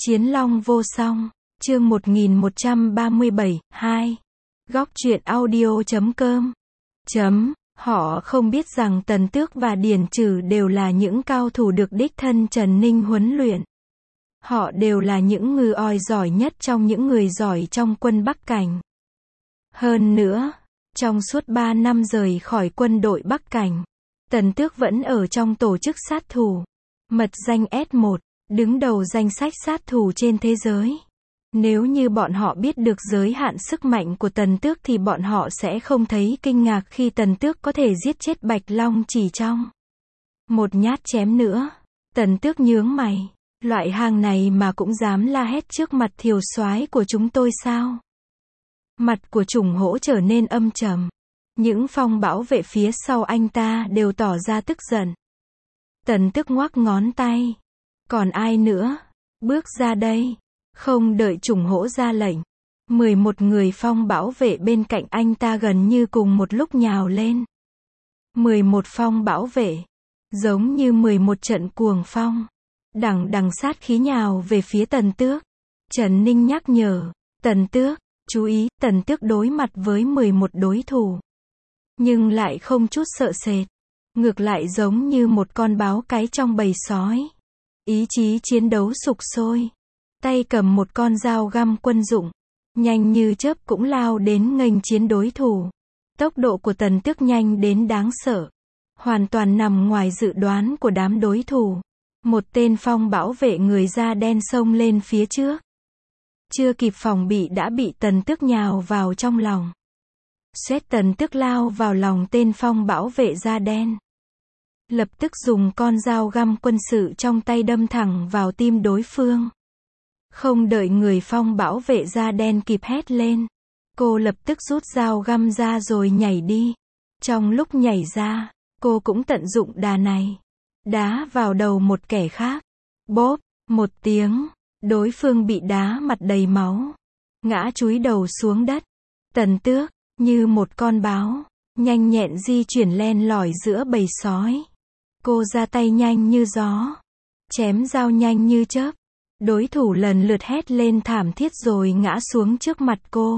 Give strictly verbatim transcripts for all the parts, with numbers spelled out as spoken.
Chiến long vô song, chương một nghìn một trăm ba mươi bảy, hai. Góc truyện audio chấm com. Chấm, họ không biết rằng Tần Tước và Điển Trừ đều là những cao thủ được đích thân Trần Ninh huấn luyện. Họ đều là những ngư oi giỏi nhất trong những người giỏi trong quân Bắc Cảnh. Hơn nữa, trong suốt ba năm rời khỏi quân đội Bắc Cảnh, Tần Tước vẫn ở trong tổ chức sát thủ, mật danh S một, đứng đầu danh sách sát thủ trên thế giới. Nếu như bọn họ biết được giới hạn sức mạnh của Tần Tước thì bọn họ sẽ không thấy kinh ngạc khi Tần Tước có thể giết chết Bạch Long chỉ trong một nhát chém nữa. Tần Tước nhướng mày, loại hàng này mà cũng dám la hét trước mặt Thiều soái của chúng tôi sao? Mặt của Trùng Hỗ trở nên âm trầm. Những phong bảo vệ phía sau anh ta đều tỏ ra tức giận. Tần Tước ngoắc ngón tay. Còn ai nữa? Bước ra đây. Không đợi Trùng Hỗ ra lệnh, mười một người phong bảo vệ bên cạnh anh ta gần như cùng một lúc nhào lên. mười một phong bảo vệ, giống như mười một trận cuồng phong, đằng đằng sát khí nhào về phía Tần Tước. Trần Ninh nhắc nhở, Tần Tước, chú ý, Tần Tước đối mặt với mười một đối thủ, nhưng lại không chút sợ sệt, ngược lại giống như một con báo cái trong bầy sói. Ý chí chiến đấu sục sôi, tay cầm một con dao găm quân dụng, nhanh như chớp cũng lao đến nghênh chiến đối thủ. Tốc độ của Tần Tước nhanh đến đáng sợ, hoàn toàn nằm ngoài dự đoán của đám đối thủ. Một tên phong bảo vệ người da đen xông lên phía trước, chưa kịp phòng bị đã bị Tần Tước nhào vào trong lòng. Xoét, Tần Tước lao vào lòng tên phong bảo vệ da đen, lập tức dùng con dao găm quân sự trong tay đâm thẳng vào tim đối phương. Không đợi người phong bảo vệ da đen kịp hét lên, cô lập tức rút dao găm ra rồi nhảy đi. Trong lúc nhảy ra, cô cũng tận dụng đà này, đá vào đầu một kẻ khác. Bốp, một tiếng, đối phương bị đá mặt đầy máu, ngã chúi đầu xuống đất. Tần Tước, như một con báo, nhanh nhẹn di chuyển len lỏi giữa bầy sói. Cô ra tay nhanh như gió, chém dao nhanh như chớp. Đối thủ lần lượt hét lên thảm thiết rồi ngã xuống trước mặt cô.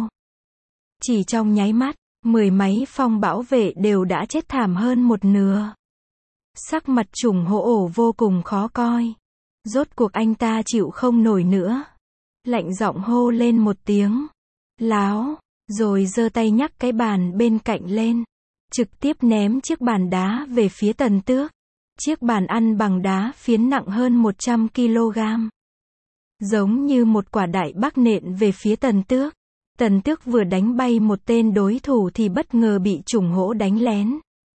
Chỉ trong nháy mắt, mười mấy phong bảo vệ đều đã chết thảm hơn một nửa. Sắc mặt Trùng Hỗ ổ vô cùng khó coi. Rốt cuộc anh ta chịu không nổi nữa, lạnh giọng hô lên một tiếng láo, rồi giơ tay nhắc cái bàn bên cạnh lên, trực tiếp ném chiếc bàn đá về phía Tần Tước. Chiếc bàn ăn bằng đá phiến nặng hơn một trăm ki lô gam, giống như một quả đại bác nện về phía Tần Tước. Tần Tước vừa đánh bay một tên đối thủ thì bất ngờ bị Trùng Hỗ đánh lén.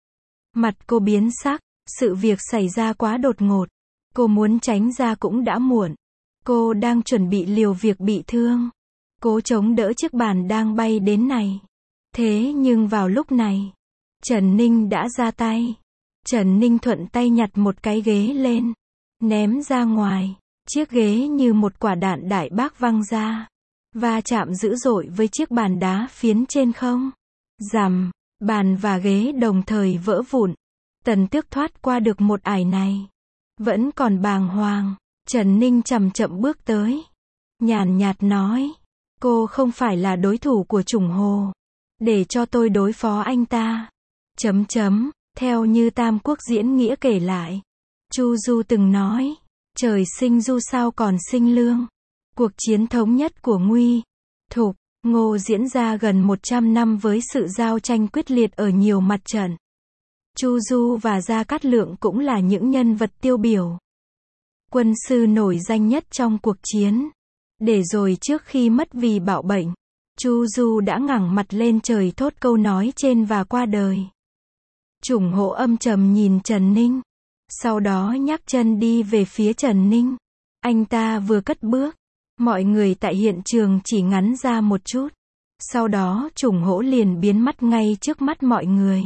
Mặt cô biến sắc, sự việc xảy ra quá đột ngột. Cô muốn tránh ra cũng đã muộn. Cô đang chuẩn bị liều việc bị thương, cố chống đỡ chiếc bàn đang bay đến này. Thế nhưng vào lúc này, Trần Ninh đã ra tay. Trần Ninh thuận tay nhặt một cái ghế lên, ném ra ngoài. Chiếc ghế như một quả đạn đại bác văng ra, va chạm dữ dội với chiếc bàn đá phiến trên không. Rầm, bàn và ghế đồng thời vỡ vụn. Tần Tước thoát qua được một ải này, vẫn còn bàng hoàng. Trần Ninh chậm chậm bước tới, nhàn nhạt nói, cô không phải là đối thủ của Trùng Hỗ, để cho tôi đối phó anh ta. Chấm chấm, theo như Tam Quốc diễn nghĩa kể lại, Chu Du từng nói, trời sinh du sao còn sinh lương. Cuộc chiến thống nhất của Nguy, Thục, Ngô diễn ra gần một trăm năm với sự giao tranh quyết liệt ở nhiều mặt trận. Chu Du và Gia Cát Lượng cũng là những nhân vật tiêu biểu, quân sư nổi danh nhất trong cuộc chiến. Để rồi trước khi mất vì bạo bệnh, Chu Du đã ngẩng mặt lên trời thốt câu nói trên và qua đời. Trùng Hỗ âm trầm nhìn Trần Ninh, sau đó nhấc chân đi về phía Trần Ninh. Anh ta vừa cất bước, mọi người tại hiện trường chỉ ngắn ra một chút. Sau đó Trùng Hỗ liền biến mất ngay trước mắt mọi người.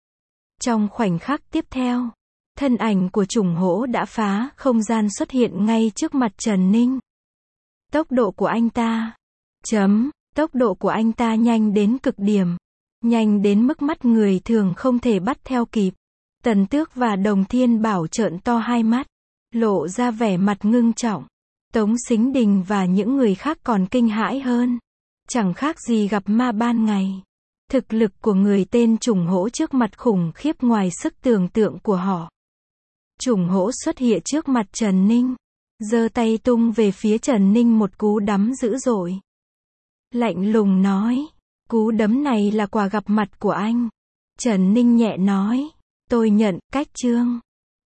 Trong khoảnh khắc tiếp theo, thân ảnh của Trùng Hỗ đã phá không gian xuất hiện ngay trước mặt Trần Ninh. Tốc độ của anh ta, chấm, tốc độ của anh ta nhanh đến cực điểm, nhanh đến mức mắt người thường không thể bắt theo kịp. Tần Tước và Đồng Thiên Bảo trợn to hai mắt, lộ ra vẻ mặt ngưng trọng. Tống Sính Đình và những người khác còn kinh hãi hơn. Chẳng khác gì gặp ma ban ngày. Thực lực của người tên Trùng Hỗ trước mặt khủng khiếp ngoài sức tưởng tượng của họ. Trùng Hỗ xuất hiện trước mặt Trần Ninh. Giơ tay tung về phía Trần Ninh một cú đấm dữ dội. Lạnh lùng nói. Cú đấm này là quà gặp mặt của anh. Trần Ninh nhẹ nói. Tôi nhận, cách trương.